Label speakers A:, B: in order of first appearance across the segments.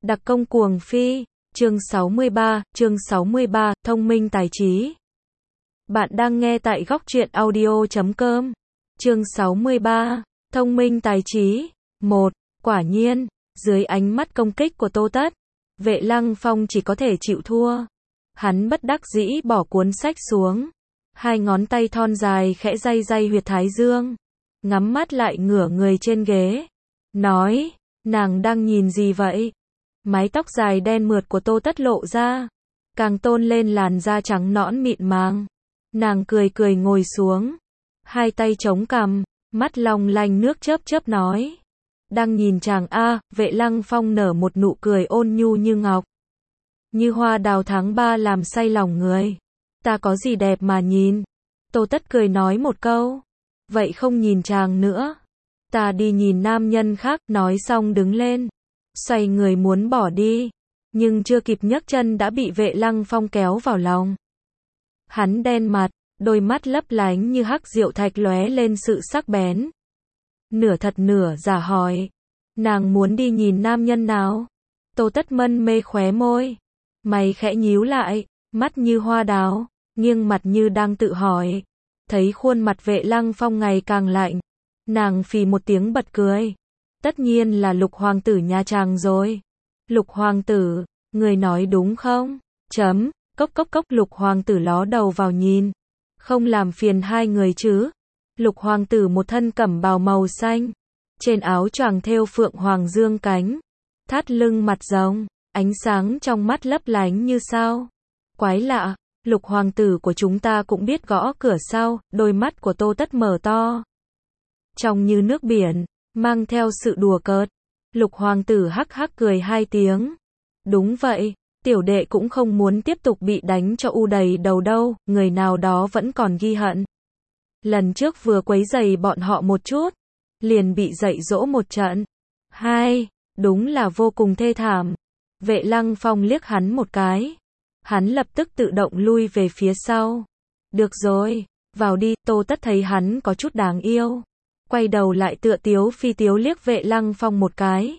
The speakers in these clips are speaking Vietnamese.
A: Đặc công cuồng phi, chương 63, thông minh tài trí. Bạn đang nghe tại góc truyện audio.com. Chương 63, thông minh tài trí. 1. Quả nhiên, dưới ánh mắt công kích của Tô Tất, Vệ Lăng Phong chỉ có thể chịu thua. Hắn bất đắc dĩ bỏ cuốn sách xuống. Hai ngón tay thon dài khẽ day day huyệt thái dương. Ngắm mắt lại ngửa người trên ghế. Nói, nàng đang nhìn gì vậy? Mái tóc dài đen mượt của Tô Tất lộ ra, càng tôn lên làn da trắng nõn mịn màng. Nàng cười cười ngồi xuống, hai tay chống cằm, mắt long lanh nước chớp chớp nói. Đang nhìn chàng a. Vệ Lăng Phong nở một nụ cười ôn nhu như ngọc. Như hoa đào tháng 3 làm say lòng người. Ta có gì đẹp mà nhìn? Tô Tất cười nói một câu. Vậy không nhìn chàng nữa. Ta đi nhìn nam nhân khác, nói xong đứng lên. Xoay người muốn bỏ đi, nhưng chưa kịp nhấc chân đã bị Vệ Lăng Phong kéo vào lòng. Hắn đen mặt, đôi mắt lấp lánh như hắc diệu thạch lóe lên sự sắc bén. Nửa thật nửa giả hỏi, nàng muốn đi nhìn nam nhân nào? Tô Tất mân mê khóe môi, mày khẽ nhíu lại, mắt như hoa đào, nghiêng mặt như đang tự hỏi. Thấy khuôn mặt Vệ Lăng Phong ngày càng lạnh, nàng phì một tiếng bật cười. Tất nhiên là Lục hoàng tử nhà chàng rồi. Lục hoàng tử, người nói đúng không? Cốc cốc cốc. Lục hoàng tử ló đầu vào nhìn. Không làm phiền hai người chứ? Lục hoàng tử một thân cẩm bào màu xanh, trên áo choàng thêu phượng hoàng dương cánh, thắt lưng mặt rồng, ánh sáng trong mắt lấp lánh như sao. Quái lạ, Lục hoàng tử của chúng ta cũng biết gõ cửa sao? Đôi mắt của Tô Tất mở to, trong như nước biển, mang theo sự đùa cợt. Lục hoàng tử hắc hắc cười hai tiếng. Đúng vậy, tiểu đệ cũng không muốn tiếp tục bị đánh cho u đầy đầu đâu, người nào đó vẫn còn ghi hận. Lần trước vừa quấy rầy bọn họ một chút, liền bị dạy dỗ một trận. Hai, đúng là vô cùng thê thảm. Vệ Lăng Phong liếc hắn một cái. Hắn lập tức tự động lui về phía sau. Được rồi, vào đi. Tô Tất thấy hắn có chút đáng yêu, quay đầu lại tựa tiếu phi tiếu liếc Vệ Lăng Phong một cái.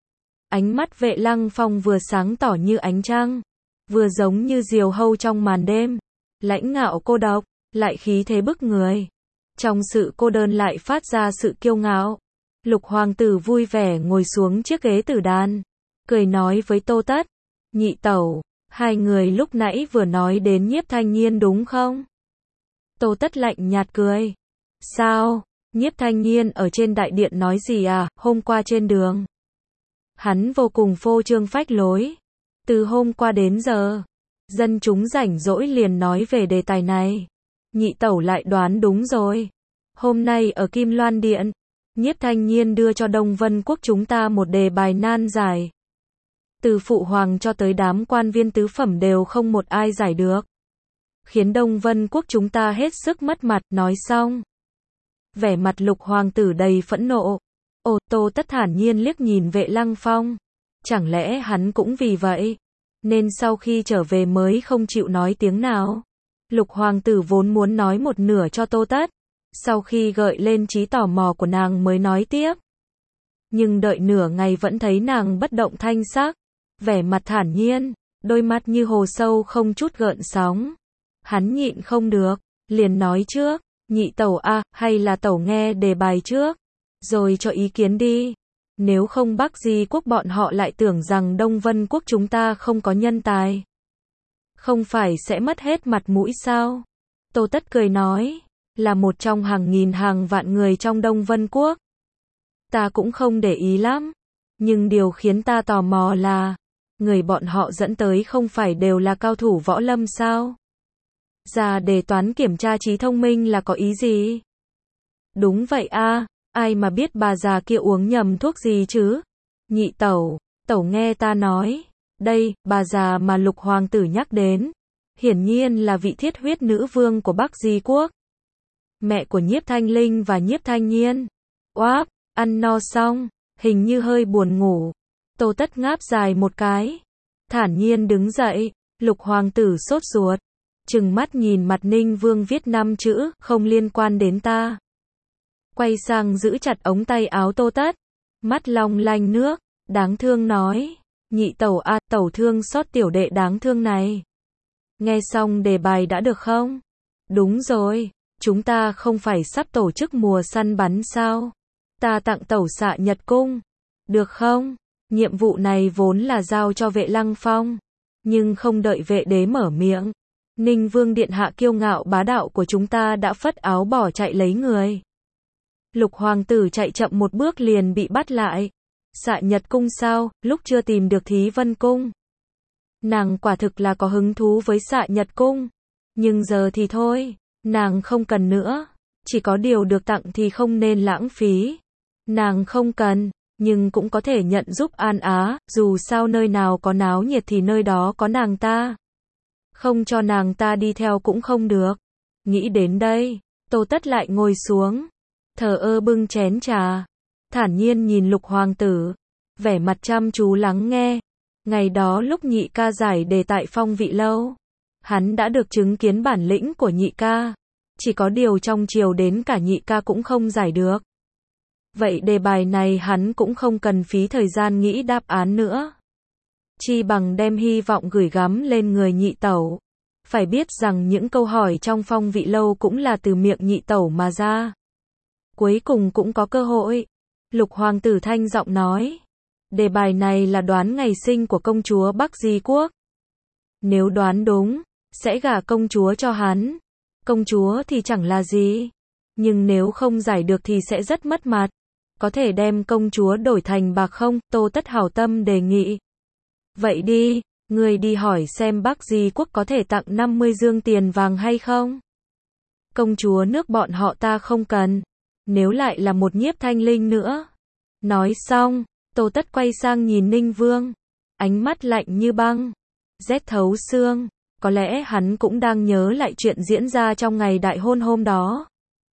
A: Ánh mắt Vệ Lăng Phong vừa sáng tỏ như ánh trăng, vừa giống như diều hâu trong màn đêm, lãnh ngạo cô độc, lại khí thế bức người. Trong sự cô đơn lại phát ra sự kiêu ngạo. Lục hoàng tử vui vẻ ngồi xuống chiếc ghế tử đàn, cười nói với Tô Tất. Nhị tẩu, hai người lúc nãy vừa nói đến Nhiếp Thanh Nhiên đúng không? Tô Tất lạnh nhạt cười. Sao? Nhiếp Thanh Nhiên ở trên đại điện nói gì à? Hôm qua trên đường, hắn vô cùng phô trương phách lối. Từ hôm qua đến giờ, dân chúng rảnh rỗi liền nói về đề tài này. Nhị tẩu lại đoán đúng rồi. Hôm nay ở Kim Loan Điện, Nhiếp Thanh Nhiên đưa cho Đông Vân Quốc chúng ta một đề bài nan giải. Từ phụ hoàng cho tới đám quan viên tứ phẩm đều không một ai giải được, khiến Đông Vân Quốc chúng ta hết sức mất mặt. Nói xong, vẻ mặt Lục hoàng tử đầy phẫn nộ. Tô Tất thản nhiên liếc nhìn Vệ Lăng Phong. Chẳng lẽ hắn cũng vì vậy nên sau khi trở về mới không chịu nói tiếng nào? Lục hoàng tử vốn muốn nói một nửa cho Tô Tất, sau khi gợi lên trí tò mò của nàng mới nói tiếp. Nhưng đợi nửa ngày vẫn thấy nàng bất động thanh sắc, vẻ mặt thản nhiên, đôi mắt như hồ sâu không chút gợn sóng. Hắn nhịn không được, liền nói trước. Nhị tẩu a, hay là tẩu nghe đề bài trước, rồi cho ý kiến đi. Nếu không Bắc Di Quốc bọn họ lại tưởng rằng Đông Vân Quốc chúng ta không có nhân tài, không phải sẽ mất hết mặt mũi sao? Tô Tất cười nói, là một trong hàng nghìn hàng vạn người trong Đông Vân Quốc, ta cũng không để ý lắm. Nhưng điều khiến ta tò mò là, người bọn họ dẫn tới không phải đều là cao thủ võ lâm sao? Ra đề toán kiểm tra trí thông minh là có ý gì? Đúng vậy a, ai mà biết bà già kia uống nhầm thuốc gì chứ? Nhị tẩu, tẩu nghe ta nói, đây, bà già mà Lục hoàng tử nhắc đến, hiển nhiên là vị thiết huyết nữ vương của Bắc Di Quốc, mẹ của Nhiếp Thanh Linh và Nhiếp Thanh Nhiên. Oáp, ăn no xong, hình như hơi buồn ngủ. Tô Tất ngáp dài một cái, thản nhiên đứng dậy. Lục hoàng tử sốt ruột, trừng mắt nhìn mặt Ninh Vương viết 5 chữ, không liên quan đến ta. Quay sang giữ chặt ống tay áo Tô Tất, mắt long lanh nước, đáng thương nói, Nhị tẩu a, tẩu thương xót tiểu đệ đáng thương này. Nghe xong đề bài đã được không? Đúng rồi, chúng ta không phải sắp tổ chức mùa săn bắn sao? Ta tặng tẩu xạ nhật cung. Được không? Nhiệm vụ này vốn là giao cho vệ Lăng Phong. Nhưng không đợi vệ đế mở miệng. Ninh Vương điện hạ kiêu ngạo bá đạo của chúng ta đã phất áo bỏ chạy lấy người. Lục hoàng tử chạy chậm một bước liền bị bắt lại. Xạ nhật cung sao, lúc chưa tìm được Thí Vân cung. Nàng quả thực là có hứng thú với xạ nhật cung. Nhưng giờ thì thôi, nàng không cần nữa. Chỉ có điều được tặng thì không nên lãng phí. Nàng không cần, nhưng cũng có thể nhận giúp An Á, dù sao nơi nào có náo nhiệt thì nơi đó có nàng ta. Không cho nàng ta đi theo cũng không được. Nghĩ đến đây, Tô Tất lại ngồi xuống, thờ ơ bưng chén trà, thản nhiên nhìn Lục hoàng tử, vẻ mặt chăm chú lắng nghe. Ngày đó lúc nhị ca giải đề tại Phong Vị lâu, hắn đã được chứng kiến bản lĩnh của nhị ca. Chỉ có điều trong chiều đến cả nhị ca cũng không giải được. Vậy đề bài này hắn cũng không cần phí thời gian nghĩ đáp án nữa. Chi bằng đem hy vọng gửi gắm lên người nhị tẩu. Phải biết rằng những câu hỏi trong Phong Vị lâu cũng là từ miệng nhị tẩu mà ra. Cuối cùng cũng có cơ hội. Lục hoàng tử thanh giọng nói. Đề bài này là đoán ngày sinh của công chúa Bắc Di Quốc. Nếu đoán đúng, sẽ gả công chúa cho hắn. Công chúa thì chẳng là gì. Nhưng nếu không giải được thì sẽ rất mất mặt. Có thể đem công chúa đổi thành bạc không? Tô Tất hảo tâm đề nghị. Vậy đi, người đi hỏi xem Bắc Di Quốc có thể tặng 50 dương tiền vàng hay không? Công chúa nước bọn họ ta không cần. Nếu lại là một Nhiếp Thanh Linh nữa. Nói xong, Tô Tất quay sang nhìn Ninh Vương. Ánh mắt lạnh như băng. Rét thấu xương. Có lẽ hắn cũng đang nhớ lại chuyện diễn ra trong ngày đại hôn hôm đó.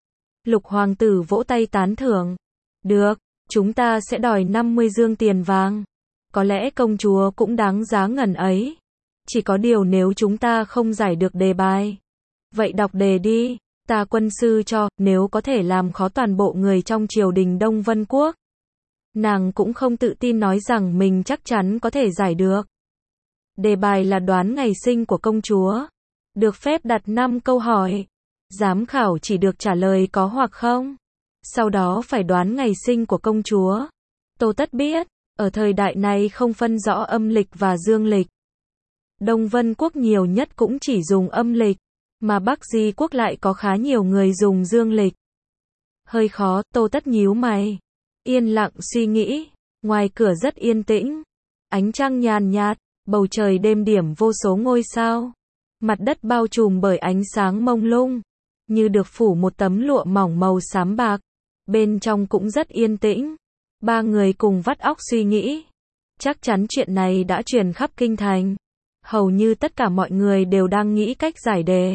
A: Lục hoàng tử vỗ tay tán thưởng. Được, chúng ta sẽ đòi 50 dương tiền vàng. Có lẽ công chúa cũng đáng giá ngần ấy. Chỉ có điều nếu chúng ta không giải được đề bài. Vậy đọc đề đi, ta quân sư cho, nếu có thể làm khó toàn bộ người trong triều đình Đông Vân Quốc. Nàng cũng không tự tin nói rằng mình chắc chắn có thể giải được. Đề bài là đoán ngày sinh của công chúa. Được phép đặt 5 câu hỏi. Giám khảo chỉ được trả lời có hoặc không. Sau đó phải đoán ngày sinh của công chúa. Tô Tất biết, ở thời đại này không phân rõ âm lịch và dương lịch. Đông Vân Quốc nhiều nhất cũng chỉ dùng âm lịch, mà Bắc Di Quốc lại có khá nhiều người dùng dương lịch. Hơi khó, Tô Tất nhíu mày. Yên lặng suy nghĩ, ngoài cửa rất yên tĩnh. Ánh trăng nhàn nhạt, bầu trời đêm điểm vô số ngôi sao. Mặt đất bao trùm bởi ánh sáng mông lung, như được phủ một tấm lụa mỏng màu xám bạc. Bên trong cũng rất yên tĩnh. Ba người cùng vắt óc suy nghĩ. Chắc chắn chuyện này đã truyền khắp kinh thành. Hầu như tất cả mọi người đều đang nghĩ cách giải đề.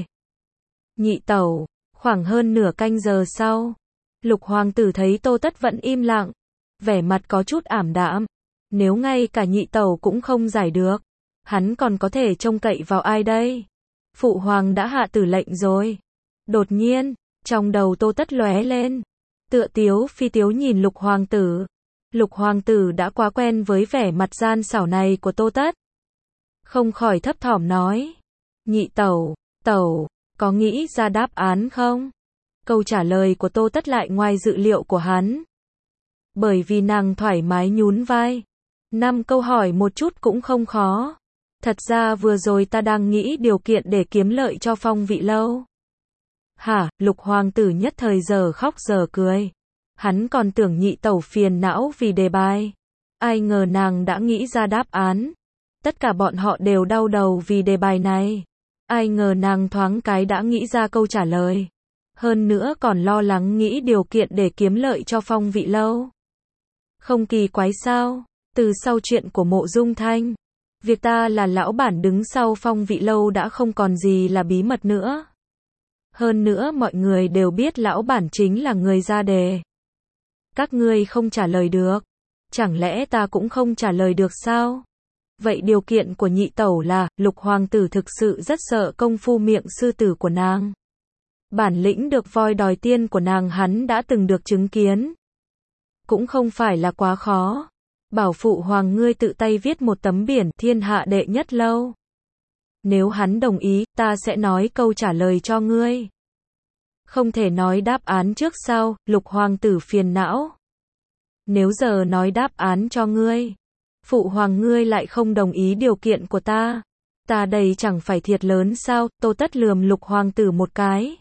A: Nhị tẩu, khoảng hơn nửa canh giờ sau, Lục hoàng tử thấy Tô Tất vẫn im lặng, vẻ mặt có chút ảm đạm. Nếu ngay cả nhị tẩu cũng không giải được, hắn còn có thể trông cậy vào ai đây? Phụ hoàng đã hạ tử lệnh rồi. Đột nhiên, trong đầu Tô Tất lóe lên. Tựa tiếu phi tiếu nhìn Lục hoàng tử. Lục hoàng tử đã quá quen với vẻ mặt gian xảo này của Tô Tất. Không khỏi thấp thỏm nói. Nhị tẩu, có nghĩ ra đáp án không? Câu trả lời của Tô Tất lại ngoài dự liệu của hắn. Bởi vì nàng thoải mái nhún vai. 5 câu hỏi một chút cũng không khó. Thật ra vừa rồi ta đang nghĩ điều kiện để kiếm lợi cho Phong Vị lâu. Hả? Lục hoàng tử nhất thời giờ khóc giờ cười. Hắn còn tưởng nhị tẩu phiền não vì đề bài. Ai ngờ nàng đã nghĩ ra đáp án. Tất cả bọn họ đều đau đầu vì đề bài này. Ai ngờ nàng thoáng cái đã nghĩ ra câu trả lời. Hơn nữa còn lo lắng nghĩ điều kiện để kiếm lợi cho Phong Vị lâu. Không kỳ quái sao? Từ sau chuyện của Mộ Dung Thanh, việc ta là lão bản đứng sau Phong Vị lâu đã không còn gì là bí mật nữa. Hơn nữa mọi người đều biết lão bản chính là người ra đề. Các ngươi không trả lời được. Chẳng lẽ ta cũng không trả lời được sao? Vậy điều kiện của nhị tẩu là, Lục hoàng tử thực sự rất sợ công phu miệng sư tử của nàng. Bản lĩnh được voi đòi tiên của nàng hắn đã từng được chứng kiến. Cũng không phải là quá khó. bảo phụ hoàng ngươi tự tay viết một tấm biển thiên hạ đệ nhất lâu. Nếu hắn đồng ý, ta sẽ nói câu trả lời cho ngươi. Không thể nói đáp án trước sau, Lục hoàng tử phiền não. Nếu giờ nói đáp án cho ngươi, phụ hoàng ngươi lại không đồng ý điều kiện của ta. Ta đây chẳng phải thiệt lớn sao? Tô Tất lườm Lục hoàng tử một cái.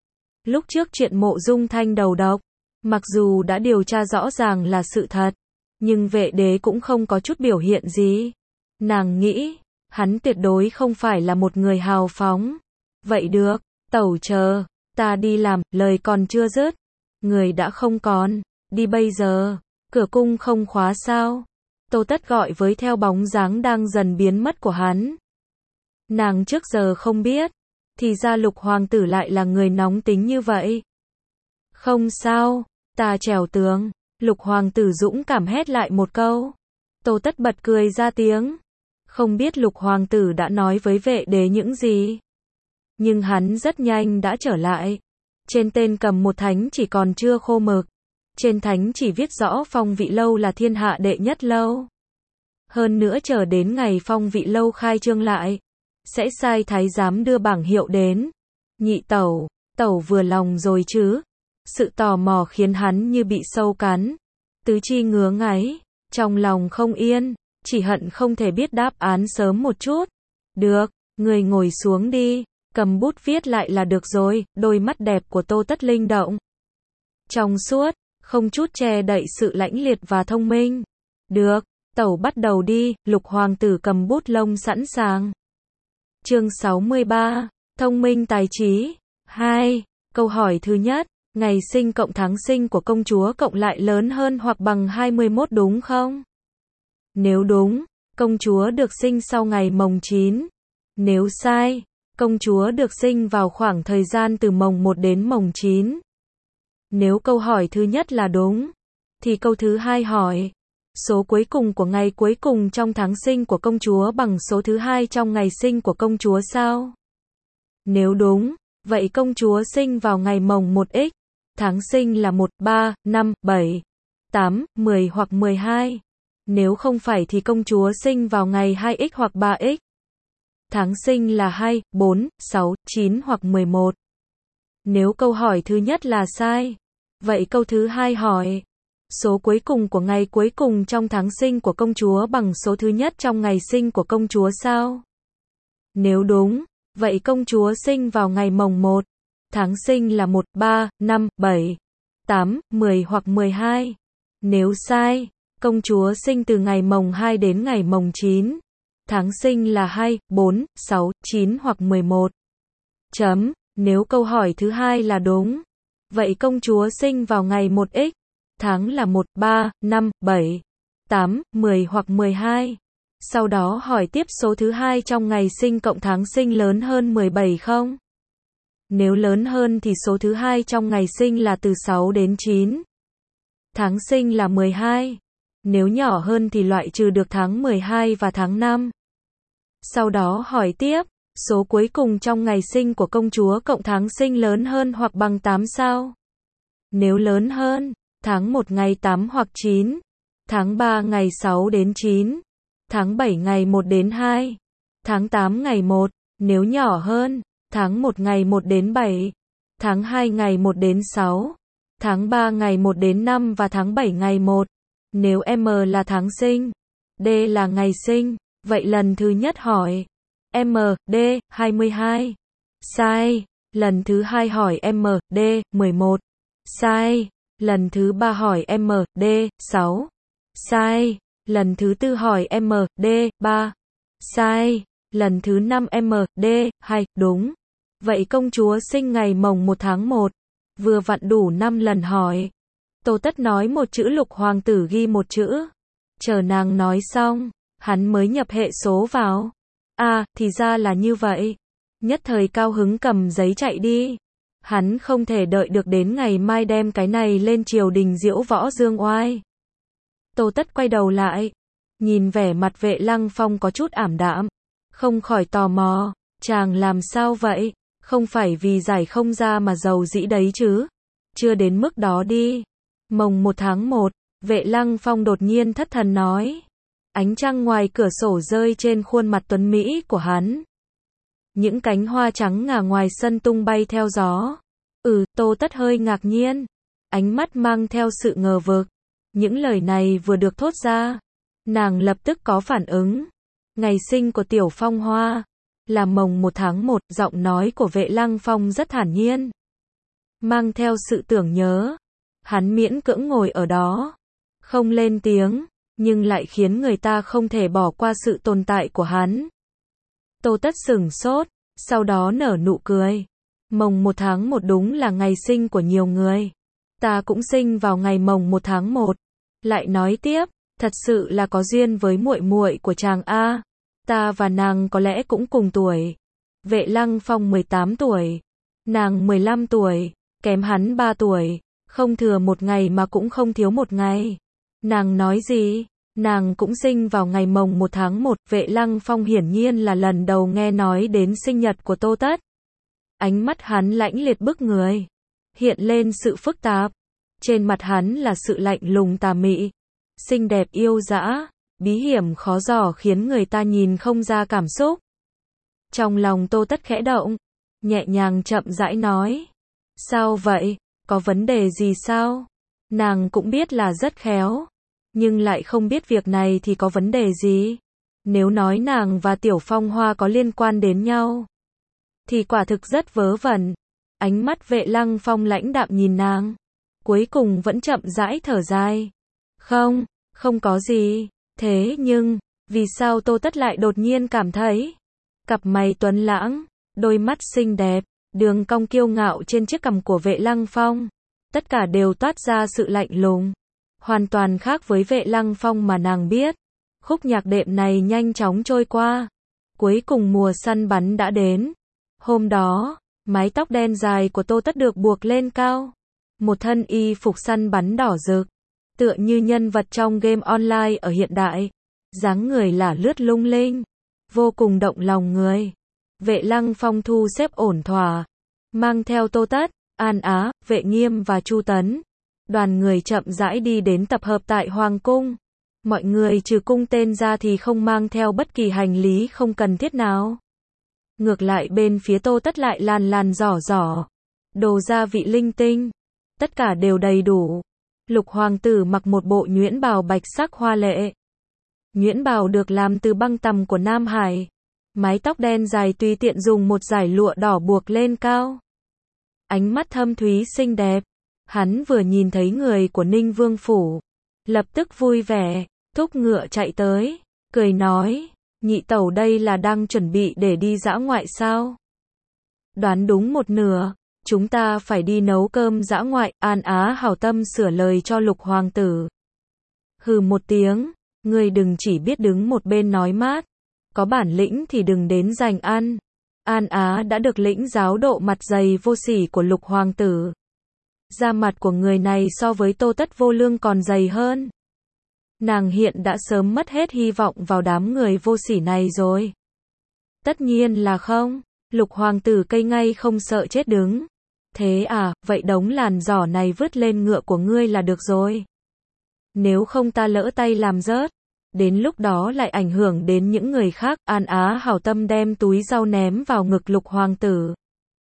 A: Lúc trước chuyện Mộ Dung Thanh đầu độc, mặc dù đã điều tra rõ ràng là sự thật, nhưng Vệ Đế cũng không có chút biểu hiện gì. Nàng nghĩ, hắn tuyệt đối không phải là một người hào phóng. Vậy được, tẩu chờ, ta đi làm, lời còn chưa dứt. Người đã không còn, đi bây giờ, cửa cung không khóa sao? Tô Tất gọi với theo bóng dáng đang dần biến mất của hắn. Nàng trước giờ không biết, thì ra Lục hoàng tử lại là người nóng tính như vậy. Không sao, ta trèo tường, Lục hoàng tử dũng cảm hét lại một câu. Tô Tất bật cười ra tiếng. Không biết Lục hoàng tử đã nói với Vệ Đế những gì. Nhưng hắn rất nhanh đã trở lại. Trên tên cầm một thánh chỉ còn chưa khô mực. Trên thánh chỉ viết rõ Phong Vị Lâu là thiên hạ đệ nhất lâu. Hơn nữa chờ đến ngày Phong Vị Lâu khai trương lại, sẽ sai thái giám đưa bảng hiệu đến. Nhị tẩu, tẩu vừa lòng rồi chứ? Sự tò mò khiến hắn như bị sâu cắn. Tứ chi ngứa ngáy, trong lòng không yên, chỉ hận không thể biết đáp án sớm một chút. Được, người ngồi xuống đi, cầm bút viết lại là được rồi. Đôi mắt đẹp của Tô Tất linh động, trong suốt, không chút che đậy sự lãnh liệt và thông minh. Được, tẩu bắt đầu đi. Lục hoàng tử cầm bút lông sẵn sàng. Chương 63, thông minh tài trí. 2. Câu hỏi thứ nhất, ngày sinh cộng tháng sinh của công chúa cộng lại lớn hơn hoặc bằng 21 đúng không? Nếu đúng, công chúa được sinh sau ngày mồng 9. Nếu sai, công chúa được sinh vào khoảng thời gian từ mồng 1 đến mồng 9. Nếu câu hỏi thứ nhất là đúng, thì câu thứ hai hỏi, số cuối cùng của ngày cuối cùng trong tháng sinh của công chúa bằng số thứ hai trong ngày sinh của công chúa sao? Nếu đúng, vậy công chúa sinh vào ngày mồng 1x, tháng sinh là 1, 3, 5, 7, 8, 10 hoặc 12. Nếu không phải thì công chúa sinh vào ngày 2x hoặc 3x. Tháng sinh là 2, 4, 6, 9 hoặc 11. Nếu câu hỏi thứ nhất là sai, vậy câu thứ hai hỏi, số cuối cùng của ngày cuối cùng trong tháng sinh của công chúa bằng số thứ nhất trong ngày sinh của công chúa sao? Nếu đúng, vậy công chúa sinh vào ngày mồng 1, tháng sinh là 1, 3, 5, 7, 8, 10 hoặc 12. Nếu sai, công chúa sinh từ ngày mồng 2 đến ngày mồng 9, tháng sinh là 2, 4, 6, 9 hoặc 11. Chấm. Nếu câu hỏi thứ hai là đúng, vậy công chúa sinh vào ngày 1x, tháng là 1, 3, 5, 7, 8, 10 hoặc 12. Sau đó hỏi tiếp số thứ hai trong ngày sinh cộng tháng sinh lớn hơn 17 không? Nếu lớn hơn thì số thứ hai trong ngày sinh là từ 6 đến 9. Tháng sinh là 12. Nếu nhỏ hơn thì loại trừ được tháng 12 và tháng 5. Sau đó hỏi tiếp, số cuối cùng trong ngày sinh của công chúa cộng tháng sinh lớn hơn hoặc bằng 8 sao? Nếu lớn hơn, tháng 1 ngày 8 hoặc 9, tháng 3 ngày 6 đến 9, tháng 7 ngày 1 đến 2, tháng 8 ngày 1, nếu nhỏ hơn, tháng 1 ngày 1 đến 7, tháng 2 ngày 1 đến 6, tháng 3 ngày 1 đến 5 và tháng 7 ngày 1. Nếu M là tháng sinh, D là ngày sinh, vậy lần thứ nhất hỏi M, D, 22. Sai. Lần thứ hai hỏi M, D, 11. Sai. Lần thứ ba hỏi M, D, 6. Sai. Lần thứ tư hỏi M, D, 3. Sai. Lần thứ 5 M, D, 2, đúng. Vậy công chúa sinh ngày mồng 1 tháng 1. Vừa vặn đủ 5 lần hỏi. Tô Tất nói một chữ, Lục hoàng tử ghi một chữ. Chờ nàng nói xong, hắn mới nhập hệ số vào. À, thì ra là như vậy. Nhất thời cao hứng cầm giấy chạy đi. Hắn không thể đợi được đến ngày mai đem cái này lên triều đình diễu võ dương oai. Tô Tất quay đầu lại, nhìn vẻ mặt Vệ Lăng Phong có chút ảm đạm, không khỏi tò mò, chàng làm sao vậy? Không phải vì giải không ra mà giàu dĩ đấy chứ? Chưa đến mức đó đi. Mồng 1 tháng 1, Vệ Lăng Phong đột nhiên thất thần nói. Ánh trăng ngoài cửa sổ rơi trên khuôn mặt tuấn Mỹ của hắn. Những cánh hoa trắng ngả ngoài sân tung bay theo gió. Tô Tất hơi ngạc nhiên. Ánh mắt mang theo sự ngờ vực. Những lời này vừa được thốt ra. Nàng lập tức có phản ứng. Ngày sinh của Tiểu Phong Hoa. Là mồng 1 tháng 1, giọng nói của Vệ Lăng Phong rất thản nhiên. Mang theo sự tưởng nhớ. Hắn miễn cưỡng ngồi ở đó. Không lên tiếng, nhưng lại khiến người ta không thể bỏ qua sự tồn tại của hắn. Tô Tất sửng sốt, sau đó nở nụ cười. Mồng 1 tháng 1 đúng là ngày sinh của nhiều người. Ta cũng sinh vào ngày mồng 1 tháng 1. Lại nói tiếp, thật sự là có duyên với muội muội của chàng a. Ta và nàng có lẽ cũng cùng tuổi. Vệ Lăng Phong 18 tuổi, nàng 15 tuổi, kém hắn 3 tuổi, không thừa một ngày mà cũng không thiếu một ngày. Nàng nói gì? Nàng cũng sinh vào ngày mồng 1 tháng 1, Vệ Lăng Phong hiển nhiên là lần đầu nghe nói đến sinh nhật của Tô Tất. Ánh mắt hắn lãnh liệt bức người, hiện lên sự phức tạp. Trên mặt hắn là sự lạnh lùng tà mị, xinh đẹp yêu dã, bí hiểm khó dò khiến người ta nhìn không ra cảm xúc. Trong lòng Tô Tất khẽ động, nhẹ nhàng chậm rãi nói. Sao vậy? Có vấn đề gì sao? Nàng cũng biết là rất khéo, nhưng lại không biết việc này thì có vấn đề gì. Nếu nói nàng và Tiểu Phong Hoa có liên quan đến nhau, thì quả thực rất vớ vẩn. Ánh mắt Vệ Lăng Phong lãnh đạm nhìn nàng, cuối cùng vẫn chậm rãi thở dài. Không có gì. Thế nhưng, vì sao Tô Tất lại đột nhiên cảm thấy cặp mày tuấn lãng, đôi mắt xinh đẹp, đường cong kiêu ngạo trên chiếc cằm của Vệ Lăng Phong, tất cả đều toát ra sự lạnh lùng, hoàn toàn khác với Vệ Lăng Phong mà nàng biết. Khúc nhạc đệm này nhanh chóng trôi qua. Cuối cùng mùa săn bắn đã đến. Hôm đó, mái tóc đen dài của Tô Tất được buộc lên cao. Một thân y phục săn bắn đỏ rực, tựa như nhân vật trong game online ở hiện đại. Dáng người lả lướt lung linh, vô cùng động lòng người. Vệ Lăng Phong thu xếp ổn thỏa, mang theo Tô Tất, An Á, Vệ Nghiêm và Chu Tấn. Đoàn người chậm rãi đi đến tập hợp tại Hoàng Cung. Mọi người trừ cung tên ra thì không mang theo bất kỳ hành lý không cần thiết nào. Ngược lại bên phía Tô Tất lại làn giỏ, đồ gia vị linh tinh, tất cả đều đầy đủ. Lục hoàng tử mặc một bộ nhuyễn bào bạch sắc hoa lệ. Nhuyễn bào được làm từ băng tằm của Nam Hải. Mái tóc đen dài tùy tiện dùng một dải lụa đỏ buộc lên cao. Ánh mắt thâm thúy xinh đẹp. Hắn vừa nhìn thấy người của Ninh Vương Phủ, lập tức vui vẻ, thúc ngựa chạy tới, cười nói, nhị tẩu đây là đang chuẩn bị để đi dã ngoại sao? Đoán đúng một nửa, chúng ta phải đi nấu cơm dã ngoại. An Á hảo tâm sửa lời cho Lục hoàng tử. Hừ một tiếng, ngươi đừng chỉ biết đứng một bên nói mát, có bản lĩnh thì đừng đến giành ăn. An Á đã được lĩnh giáo độ mặt dày vô sỉ của Lục hoàng tử. Da mặt của người này so với Tô Tất vô lương còn dày hơn. Nàng hiện đã sớm mất hết hy vọng vào đám người vô sỉ này rồi. Tất nhiên là không. Lục hoàng tử cây ngay không sợ chết đứng. Thế à, vậy đống làn giỏ này vứt lên ngựa của ngươi là được rồi. Nếu không ta lỡ tay làm rớt, đến lúc đó lại ảnh hưởng đến những người khác. An Á hảo tâm đem túi rau ném vào ngực Lục hoàng tử.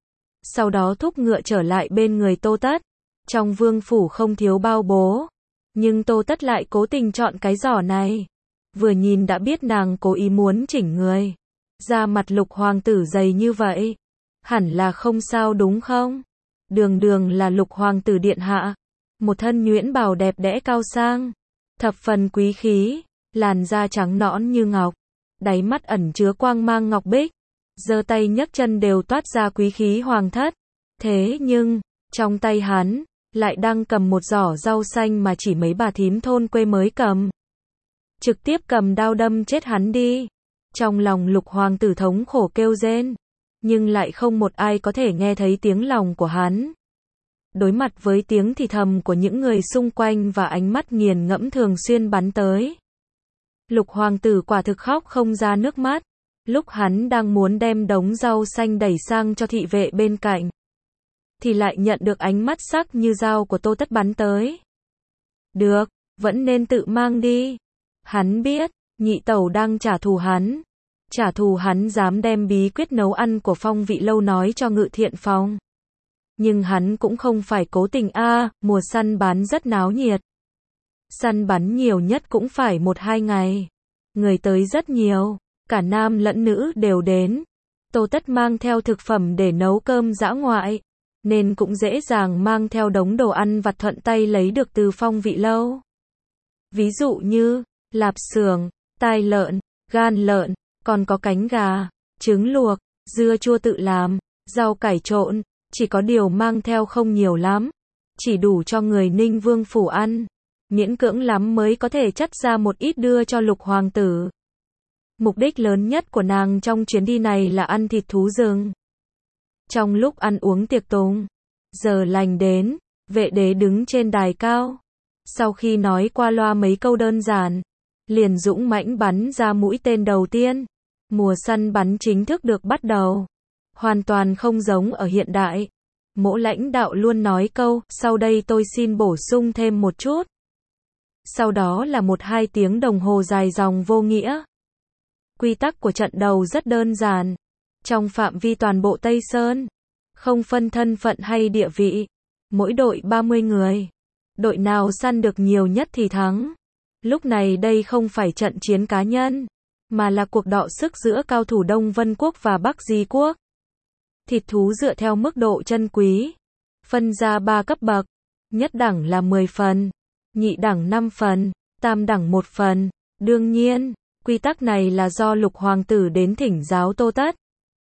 A: Sau đó thúc ngựa trở lại bên người Tô Tất. Trong vương phủ không thiếu bao bố, nhưng Tô Tất lại cố tình chọn cái giỏ này. Vừa nhìn đã biết nàng cố ý muốn chỉnh người. Da mặt Lục hoàng tử dày như vậy, hẳn là không sao đúng không? Đường là Lục hoàng tử điện hạ, một thân nhuyễn bào đẹp đẽ cao sang, thập phần quý khí, làn da trắng nõn như ngọc, đáy mắt ẩn chứa quang mang ngọc bích, giơ tay nhấc chân đều toát ra quý khí hoàng thất. Thế nhưng, trong tay hắn lại đang cầm một giỏ rau xanh mà chỉ mấy bà thím thôn quê mới cầm. Trực tiếp cầm đao đâm chết hắn đi. Trong lòng Lục hoàng tử thống khổ kêu rên, nhưng lại không một ai có thể nghe thấy tiếng lòng của hắn. Đối mặt với tiếng thì thầm của những người xung quanh và ánh mắt nghiền ngẫm thường xuyên bắn tới, Lục hoàng tử quả thực khóc không ra nước mắt. Lúc hắn đang muốn đem đống rau xanh đẩy sang cho thị vệ bên cạnh, thì lại nhận được ánh mắt sắc như dao của Tô Tất bắn tới. Được, vẫn nên tự mang đi. Hắn biết, nhị tẩu đang trả thù hắn. Trả thù hắn dám đem bí quyết nấu ăn của Phong Vị Lâu nói cho Ngự Thiện Phong. Nhưng hắn cũng không phải cố tình mùa săn bắn rất náo nhiệt. Săn bắn nhiều nhất cũng phải 1-2 ngày. Người tới rất nhiều, cả nam lẫn nữ đều đến. Tô Tất mang theo thực phẩm để nấu cơm dã ngoại, nên cũng dễ dàng mang theo đống đồ ăn vặt thuận tay lấy được từ Phong Vị Lâu. Ví dụ như, lạp xưởng, tai lợn, gan lợn, còn có cánh gà, trứng luộc, dưa chua tự làm, rau cải trộn, chỉ có điều mang theo không nhiều lắm, chỉ đủ cho người Ninh Vương phủ ăn, miễn cưỡng lắm mới có thể chắt ra một ít đưa cho Lục hoàng tử. Mục đích lớn nhất của nàng trong chuyến đi này là ăn thịt thú rừng. Trong lúc ăn uống tiệc tùng, giờ lành đến, vệ đế đứng trên đài cao. Sau khi nói qua loa mấy câu đơn giản, liền dũng mãnh bắn ra mũi tên đầu tiên. Mùa săn bắn chính thức được bắt đầu. Hoàn toàn không giống ở hiện đại. Mỗ lãnh đạo luôn nói câu, sau đây tôi xin bổ sung thêm một chút. Sau đó là 1-2 tiếng đồng hồ dài dòng vô nghĩa. Quy tắc của trận đầu rất đơn giản. Trong phạm vi toàn bộ Tây Sơn, không phân thân phận hay địa vị, mỗi đội 30 người. Đội nào săn được nhiều nhất thì thắng. Lúc này đây không phải trận chiến cá nhân, mà là cuộc đọ sức giữa cao thủ Đông Vân Quốc và Bắc Di Quốc. Thịt thú dựa theo mức độ chân quý, phân ra 3 cấp bậc, nhất đẳng là 10 phần, nhị đẳng 5 phần, tam đẳng 1 phần. Đương nhiên, quy tắc này là do Lục hoàng tử đến thỉnh giáo Tô Tất.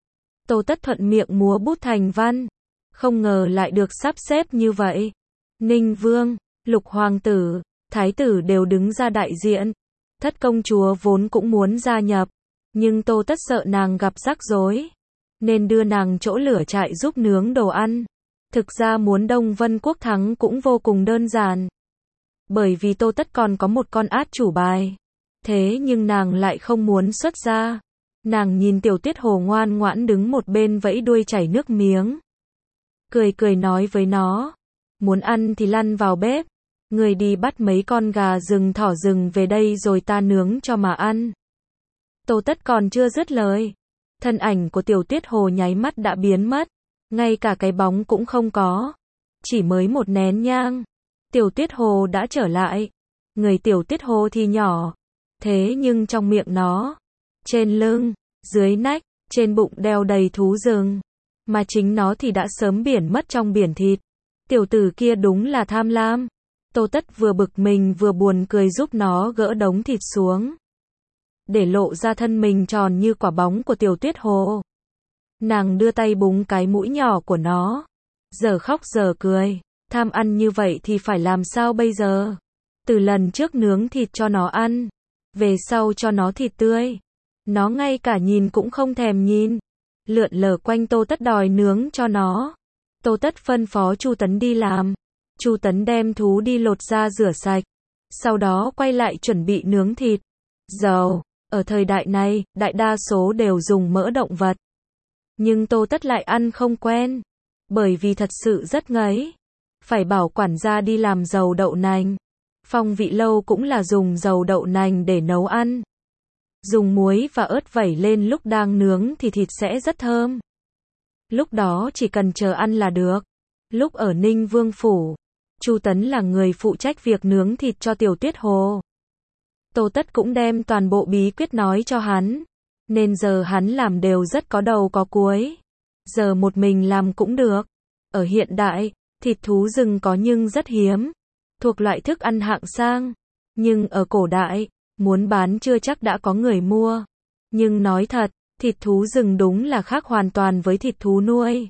A: Tô Tất thuận miệng múa bút thành văn, không ngờ lại được sắp xếp như vậy. Ninh Vương, Lục hoàng tử, thái tử đều đứng ra đại diện. Thất công chúa vốn cũng muốn gia nhập, nhưng Tô Tất sợ nàng gặp rắc rối, nên đưa nàng chỗ lửa trại giúp nướng đồ ăn. Thực ra muốn Đông Vân Quốc thắng cũng vô cùng đơn giản, bởi vì Tô Tất còn có một con át chủ bài. Thế nhưng nàng lại không muốn xuất ra. Nàng nhìn Tiểu Tuyết Hồ ngoan ngoãn đứng một bên vẫy đuôi chảy nước miếng. Cười cười nói với nó, muốn ăn thì lăn vào bếp. Người đi bắt mấy con gà rừng thỏ rừng về đây rồi ta nướng cho mà ăn. Tô Tất còn chưa dứt lời, thân ảnh của Tiểu Tuyết Hồ nháy mắt đã biến mất, ngay cả cái bóng cũng không có. Chỉ mới một nén nhang, Tiểu Tuyết Hồ đã trở lại. Người Tiểu Tuyết Hồ thì nhỏ, thế nhưng trong miệng nó, trên lưng, dưới nách, trên bụng đeo đầy thú rừng, mà chính nó thì đã sớm biển mất trong biển thịt. Tiểu tử kia đúng là tham lam. Tô Tất vừa bực mình vừa buồn cười giúp nó gỡ đống thịt xuống, để lộ ra thân mình tròn như quả bóng của Tiểu Tuyết Hồ. Nàng đưa tay búng cái mũi nhỏ của nó, giờ khóc giờ cười. Tham ăn như vậy thì phải làm sao bây giờ? Từ lần trước nướng thịt cho nó ăn, về sau cho nó thịt tươi, nó ngay cả nhìn cũng không thèm nhìn, lượn lờ quanh Tô Tất đòi nướng cho nó. Tô Tất phân phó Chu Tấn đi làm. Chu Tấn đem thú đi lột ra rửa sạch, sau đó quay lại chuẩn bị nướng thịt. Dầu, ở thời đại này, đại đa số đều dùng mỡ động vật. Nhưng Tô Tất lại ăn không quen, bởi vì thật sự rất ngấy. Phải bảo quản gia đi làm dầu đậu nành. Phong Vị Lâu cũng là dùng dầu đậu nành để nấu ăn. Dùng muối và ớt vẩy lên lúc đang nướng thì thịt sẽ rất thơm. Lúc đó chỉ cần chờ ăn là được. Lúc ở Ninh Vương phủ, Chu Tấn là người phụ trách việc nướng thịt cho Tiểu Tuyết Hồ. Tô Tất cũng đem toàn bộ bí quyết nói cho hắn, nên giờ hắn làm đều rất có đầu có cuối. Giờ một mình làm cũng được. Ở hiện đại, thịt thú rừng có nhưng rất hiếm, thuộc loại thức ăn hạng sang. Nhưng ở cổ đại, muốn bán chưa chắc đã có người mua. Nhưng nói thật, thịt thú rừng đúng là khác hoàn toàn với thịt thú nuôi.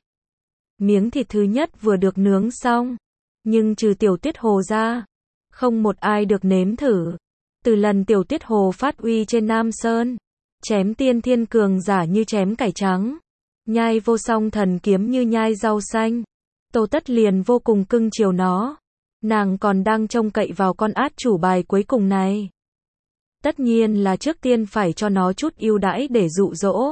A: Miếng thịt thứ nhất vừa được nướng xong, nhưng trừ Tiểu Tuyết Hồ ra, không một ai được nếm thử. Từ lần Tiểu Tuyết Hồ phát uy trên Nam Sơn, chém tiên thiên cường giả như chém cải trắng, nhai vô song thần kiếm như nhai rau xanh, Tô Tất liền vô cùng cưng chiều nó. Nàng còn đang trông cậy vào con át chủ bài cuối cùng này. Tất nhiên là trước tiên phải cho nó chút ưu đãi để dụ dỗ.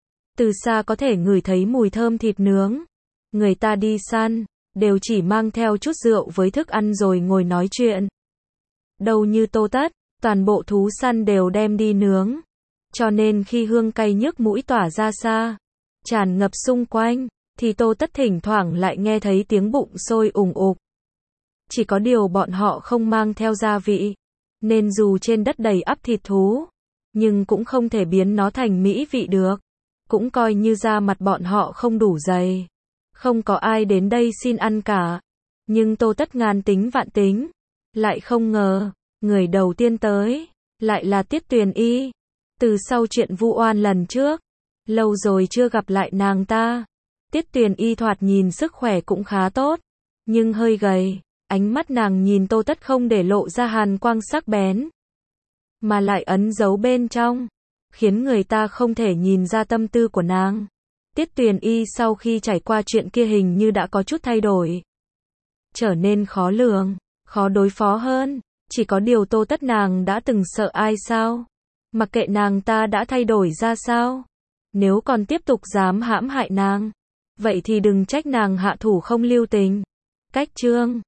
A: Từ xa có thể ngửi thấy mùi thơm thịt nướng. Người ta đi săn, đều chỉ mang theo chút rượu với thức ăn rồi ngồi nói chuyện. đâu như Tô Tất, toàn bộ thú săn đều đem đi nướng. Cho nên khi hương cay nhức mũi tỏa ra xa, tràn ngập xung quanh, thì Tô Tất thỉnh thoảng lại nghe thấy tiếng bụng sôi ùng ục. Chỉ có điều bọn họ không mang theo gia vị, nên dù trên đất đầy ắp thịt thú, nhưng cũng không thể biến nó thành mỹ vị được. Cũng coi như da mặt bọn họ không đủ dày. Không có ai đến đây xin ăn cả. Nhưng Tô Tất ngàn tính vạn tính, lại không ngờ, người đầu tiên tới, lại là Tiết Tuyền Y. Từ sau chuyện vu oan lần trước, lâu rồi chưa gặp lại nàng ta. Tiết Tuyền Y thoạt nhìn sức khỏe cũng khá tốt, nhưng hơi gầy. Ánh mắt nàng nhìn Tô Tất không để lộ ra hàn quang sắc bén, mà lại ẩn giấu bên trong, khiến người ta không thể nhìn ra tâm tư của nàng. Tiết Tuyền Y sau khi trải qua chuyện kia hình như đã có chút thay đổi, trở nên khó lường, khó đối phó hơn. Chỉ có điều Tô Tất nàng đã từng sợ ai sao? Mặc kệ nàng ta đã thay đổi ra sao, nếu còn tiếp tục dám hãm hại nàng, vậy thì đừng trách nàng hạ thủ không lưu tình. Cách chương